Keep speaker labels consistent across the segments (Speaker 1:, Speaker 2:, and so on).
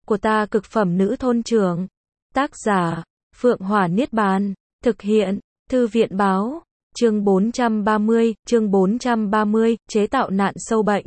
Speaker 1: của ta cực phẩm nữ thôn trưởng. Tác giả, Phượng Hỏa Niết Bàn. Thực hiện, Thư viện báo. Chương 430, chế tạo nạn sâu bệnh.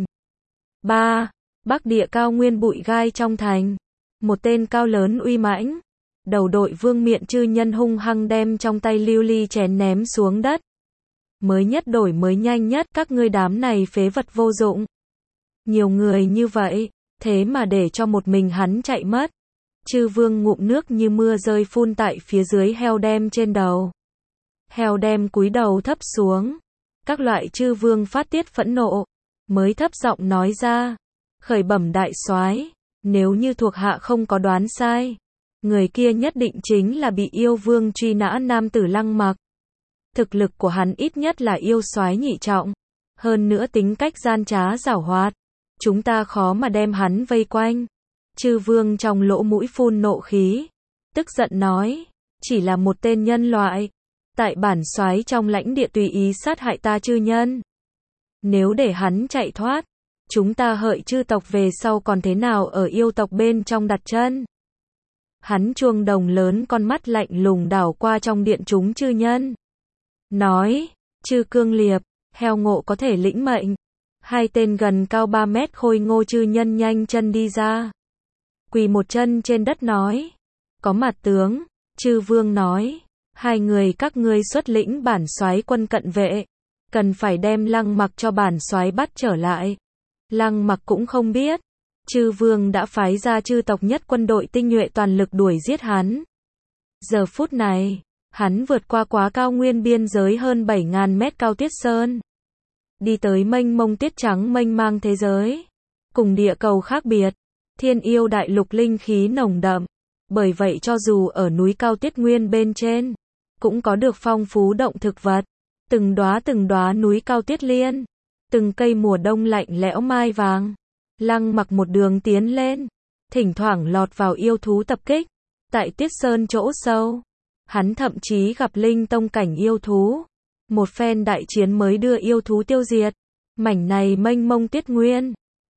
Speaker 1: 3. Bắc địa cao nguyên bụi gai trong thành. Một tên cao lớn uy mãnh. Đầu đội vương miện chư nhân hung hăng đem trong tay lưu ly chén ném xuống đất. Mới nhất đổi mới nhanh nhất, các ngươi đám này phế vật vô dụng. Nhiều người như vậy, thế mà để cho một mình hắn chạy mất. Chư vương ngụm nước như mưa rơi phun tại phía dưới heo đem trên đầu. Heo đem cúi đầu thấp xuống. Các loại chư vương phát tiết phẫn nộ, mới thấp giọng nói ra. Khởi bẩm đại soái, nếu như thuộc hạ không có đoán sai, người kia nhất định chính là bị yêu vương truy nã nam tử Lăng Mặc. Thực lực của hắn ít nhất là yêu soái nhị trọng, hơn nữa tính cách gian trá giảo hoạt, chúng ta khó mà đem hắn vây quanh. Chư vương trong lỗ mũi phun nộ khí, tức giận nói, chỉ là một tên nhân loại, tại bản soái trong lãnh địa tùy ý sát hại ta chư nhân. Nếu để hắn chạy thoát, chúng ta hợi chư tộc về sau còn thế nào ở yêu tộc bên trong đặt chân. Hắn chuông đồng lớn con mắt lạnh lùng đảo qua trong điện chúng chư nhân. Nói, chư cương liệp, heo ngộ có thể lĩnh mệnh. Hai tên gần cao 3 mét khôi ngô chư nhân nhanh chân đi ra. Quỳ một chân trên đất nói. Có mặt tướng, chư vương nói. Hai người các ngươi xuất lĩnh bản soái quân cận vệ. Cần phải đem Lăng Mặc cho bản soái bắt trở lại. Lăng Mặc cũng không biết. Chư vương đã phái ra chư tộc nhất quân đội tinh nhuệ toàn lực đuổi giết hắn. Giờ phút này, hắn vượt qua quá cao nguyên biên giới hơn 7.000 mét cao Tiết Sơn. Đi tới mênh mông tiết trắng mênh mang thế giới. Cùng địa cầu khác biệt, thiên yêu đại lục linh khí nồng đậm. Bởi vậy cho dù ở núi cao Tiết Nguyên bên trên, cũng có được phong phú động thực vật. Từng đóa núi cao Tiết Liên, từng cây mùa đông lạnh lẽo mai vàng. Lăng Mặc một đường tiến lên, thỉnh thoảng lọt vào yêu thú tập kích. Tại Tiết Sơn chỗ sâu, hắn thậm chí gặp linh tông cảnh yêu thú. Một phen đại chiến mới đưa yêu thú tiêu diệt. Mảnh này mênh mông Tiết Nguyên,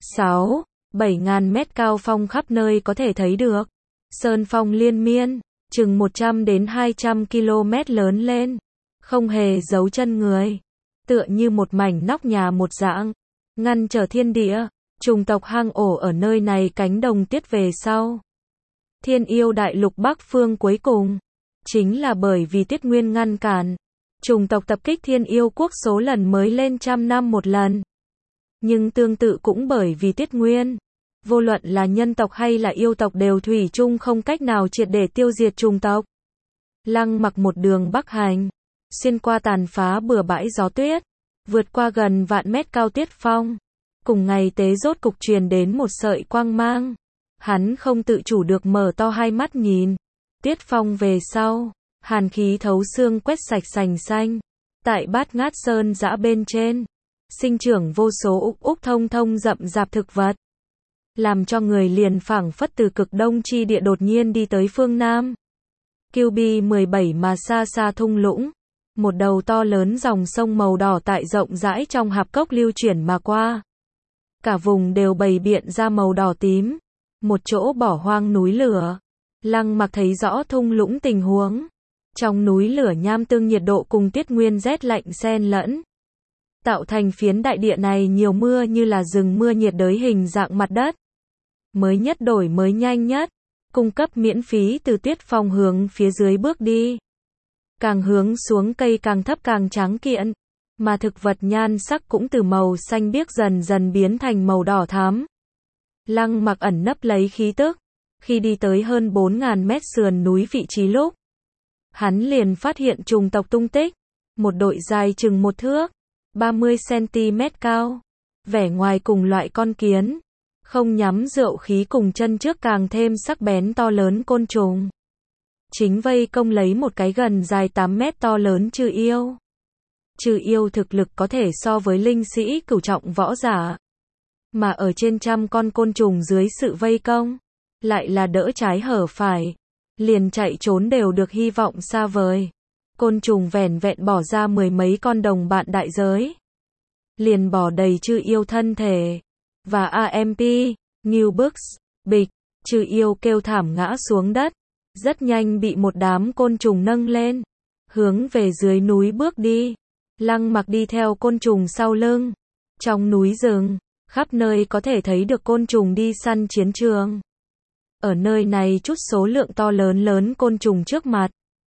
Speaker 1: 7.000 mét cao phong khắp nơi có thể thấy được. Sơn phong liên miên, chừng 100 đến 200 km lớn lên, không hề giấu chân người, tựa như một mảnh nóc nhà một dạng, ngăn trở thiên địa. Chủng tộc hang ổ ở nơi này cánh đồng tiết về sau. Thiên yêu đại lục Bắc phương cuối cùng, chính là bởi vì Tiết Nguyên ngăn cản. Chủng tộc tập kích thiên yêu quốc số lần mới lên trăm năm một lần. Nhưng tương tự cũng bởi vì Tiết Nguyên, vô luận là nhân tộc hay là yêu tộc đều thủy chung không cách nào triệt để tiêu diệt chủng tộc. Lăng Mặc một đường bắc hành, xuyên qua tàn phá bừa bãi gió tuyết, vượt qua gần vạn mét cao Tiết Phong. Cùng ngày tế rốt cục truyền đến một sợi quang mang. Hắn không tự chủ được mở to hai mắt nhìn. Tiết Phong về sau, hàn khí thấu xương quét sạch sành xanh. Tại Bát Ngát Sơn dã bên trên, sinh trưởng vô số úc thông thông rậm rạp thực vật. Làm cho người liền phảng phất từ cực đông chi địa đột nhiên đi tới phương Nam. QB 17 mà xa xa thung lũng. Một đầu to lớn dòng sông màu đỏ tại rộng rãi trong hạp cốc lưu chuyển mà qua. Cả vùng đều bày biện ra màu đỏ tím. Một chỗ bỏ hoang núi lửa. Lăng Mặc thấy rõ thung lũng tình huống. Trong núi lửa nham tương nhiệt độ cùng Tiết Nguyên rét lạnh xen lẫn. Tạo thành phiến đại địa này nhiều mưa như là rừng mưa nhiệt đới hình dạng mặt đất. Mới nhất đổi mới nhanh nhất. Cung cấp miễn phí từ Tiết Phong hướng phía dưới bước đi. Càng hướng xuống cây càng thấp càng trắng kiện. Mà thực vật nhan sắc cũng từ màu xanh biếc dần dần biến thành màu đỏ thắm. Lăng Mặc ẩn nấp lấy khí tức. Khi đi tới hơn 4.000 mét sườn núi vị trí lúc, hắn liền phát hiện chủng tộc tung tích. Một đội dài chừng 1 thước, 30 cm cao. Vẻ ngoài cùng loại con kiến. Không nhắm rượu khí cùng chân trước càng thêm sắc bén to lớn côn trùng. Chính vây công lấy một cái gần dài 8 mét to lớn chư yêu. Chư yêu thực lực có thể so với linh sĩ cửu trọng võ giả. Mà ở trên trăm con côn trùng dưới sự vây công, lại là đỡ trái hở phải. Liền chạy trốn đều được hy vọng xa vời. Côn trùng vẻn vẹn bỏ ra 10 mấy con đồng bạn đại giới. Liền bỏ đầy chư yêu thân thể. Và AMP, New Books, Bịch, Chư yêu kêu thảm ngã xuống đất, rất nhanh bị một đám côn trùng nâng lên, hướng về dưới núi bước đi. Lăng Mặc đi theo côn trùng sau lưng. Trong núi rừng, khắp nơi có thể thấy được côn trùng đi săn chiến trường. Ở nơi này chút số lượng to lớn côn trùng trước mặt.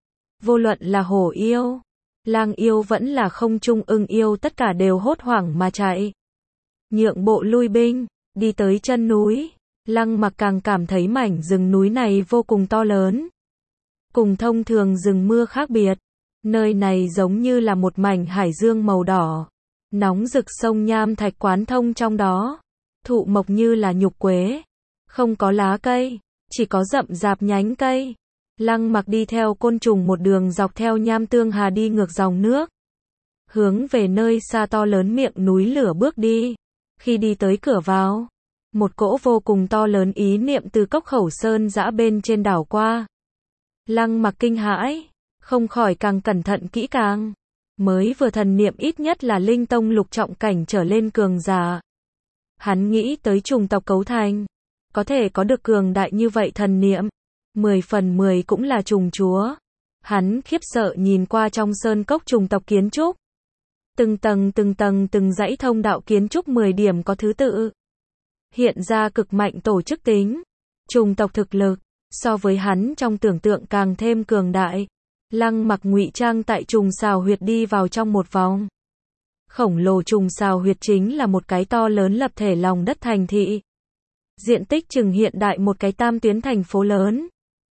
Speaker 1: Vô luận là hổ yêu, lang yêu vẫn là không trung ưng yêu, tất cả đều hốt hoảng mà chạy. Nhượng bộ lui binh, đi tới chân núi. Lăng Mặc càng cảm thấy mảnh rừng núi này vô cùng to lớn. Cùng thông thường rừng mưa khác biệt. Nơi này giống như là một mảnh hải dương màu đỏ. Nóng rực sông nham thạch quán thông trong đó. Thụ mộc như là nhục quế. Không có lá cây, chỉ có rậm rạp nhánh cây. Lăng Mặc đi theo côn trùng một đường dọc theo nham tương hà đi ngược dòng nước. Hướng về nơi xa to lớn miệng núi lửa bước đi. Khi đi tới cửa vào, một cỗ vô cùng to lớn ý niệm từ cốc khẩu sơn dã bên trên đảo qua. Lăng Mặc kinh hãi, không khỏi càng cẩn thận kỹ càng. Mới vừa thần niệm ít nhất là linh tông lục trọng cảnh trở lên cường giả. Hắn nghĩ tới trùng tộc cấu thành, có thể có được cường đại như vậy thần niệm, 10 phần 10 cũng là trùng chúa. Hắn khiếp sợ nhìn qua trong sơn cốc trùng tộc kiến trúc. Từng tầng từng dãy thông đạo kiến trúc 10 điểm có thứ tự. Hiện ra cực mạnh tổ chức tính. Trùng tộc thực lực, so với hắn trong tưởng tượng càng thêm cường đại. Lăng Mặc ngụy trang tại trùng xào huyệt đi vào trong một vòng. Khổng lồ trùng xào huyệt chính là một cái to lớn lập thể lòng đất thành thị. Diện tích chừng hiện đại một cái tam tuyến thành phố lớn.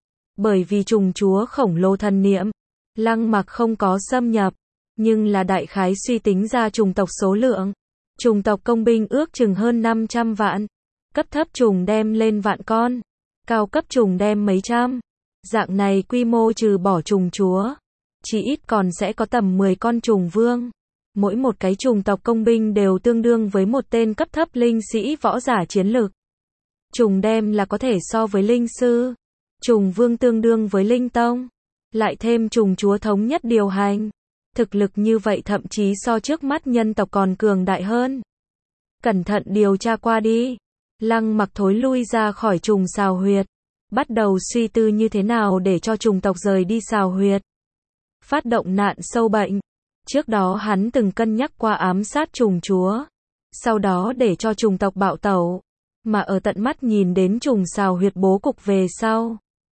Speaker 1: Bởi vì trùng chúa khổng lồ thần niệm, Lăng Mặc không có xâm nhập, nhưng là đại khái suy tính ra trùng tộc số lượng. Trùng tộc công binh ước chừng hơn 500 vạn. Cấp thấp trùng đem lên vạn con. Cao cấp trùng đem mấy trăm. Dạng này quy mô trừ bỏ trùng chúa, chỉ ít còn sẽ có tầm 10 con trùng vương. Mỗi một cái trùng tộc công binh đều tương đương với một tên cấp thấp linh sĩ võ giả chiến lực. Trùng đem là có thể so với linh sư. Trùng vương tương đương với linh tông. Lại thêm trùng chúa thống nhất điều hành. Thực lực như vậy thậm chí so trước mắt nhân tộc còn cường đại hơn. Cẩn thận điều tra qua đi. Lăng Mặc thối lui ra khỏi trùng xào huyệt. Bắt đầu suy tư như thế nào để cho trùng tộc rời đi xào huyệt. Phát động nạn sâu bệnh. Trước đó hắn từng cân nhắc qua ám sát trùng chúa. Sau đó để cho trùng tộc bạo tẩu. Mà ở tận mắt nhìn đến trùng xào huyệt bố cục về sau.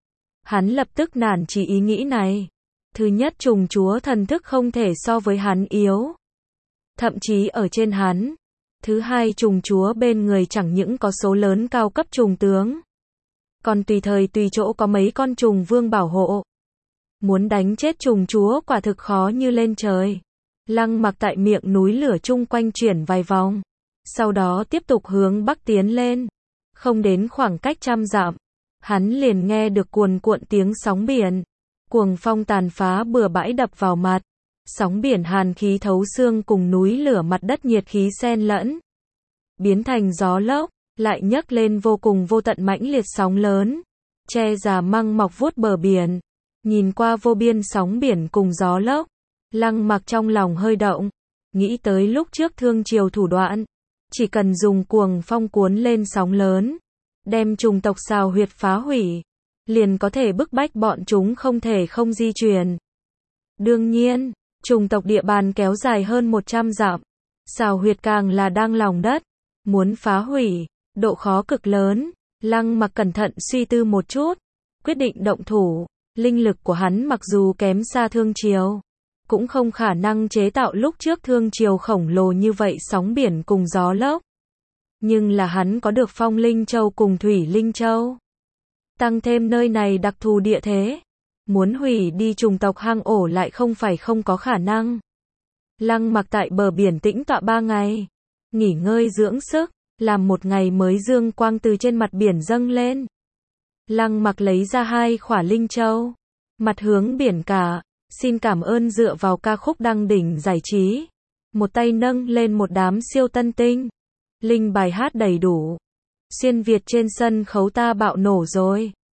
Speaker 1: Hắn lập tức nản chỉ ý nghĩ này. Thứ nhất, trùng chúa thần thức không thể so với hắn yếu. Thậm chí ở trên hắn. Thứ hai, trùng chúa bên người chẳng những có số lớn cao cấp trùng tướng. Còn tùy thời tùy chỗ có mấy con trùng vương bảo hộ. Muốn đánh chết trùng chúa quả thực khó như lên trời. Lăng Mặc tại miệng núi lửa chung quanh chuyển vài vòng. Sau đó tiếp tục hướng bắc tiến lên. Không đến khoảng cách 100 dặm. Hắn liền nghe được cuồn cuộn tiếng sóng biển. Cuồng phong tàn phá bừa bãi đập vào mặt. Sóng biển hàn khí thấu xương cùng núi lửa mặt đất nhiệt khí xen lẫn. Biến thành gió lốc. Lại nhấc lên vô cùng vô tận mãnh liệt sóng lớn. Che già măng mọc vuốt bờ biển. Nhìn qua vô biên sóng biển cùng gió lốc. Lăng Mặc trong lòng hơi động. Nghĩ tới lúc trước thương triều thủ đoạn. Chỉ cần dùng cuồng phong cuốn lên sóng lớn. Đem trùng tộc xào huyệt phá hủy. Liền có thể bức bách bọn chúng không thể không di chuyển. Đương nhiên, trùng tộc địa bàn kéo dài hơn 100 dặm. Xào huyệt càng là đang lòng đất. Muốn phá hủy, độ khó cực lớn. Lăng Mặc cẩn thận suy tư một chút. Quyết định động thủ. Linh lực của hắn mặc dù kém xa thương triều. Cũng không khả năng chế tạo lúc trước thương triều khổng lồ như vậy sóng biển cùng gió lốc. Nhưng là hắn có được phong linh châu cùng thủy linh châu. Tăng thêm nơi này đặc thù địa thế. Muốn hủy đi trùng tộc hang ổ lại không phải không có khả năng. Lăng Mặc tại bờ biển tĩnh tọa 3 ngày. Nghỉ ngơi dưỡng sức. Làm một ngày mới dương quang từ trên mặt biển dâng lên. Lăng Mặc lấy ra 2 khỏa linh châu. Mặt hướng biển cả. Xin cảm ơn dựa vào ca khúc đăng đỉnh giải trí. Một tay nâng lên một đám siêu tân tinh. Linh bài hát đầy đủ. Xuyên Việt trên sân khấu ta bạo nổ rồi.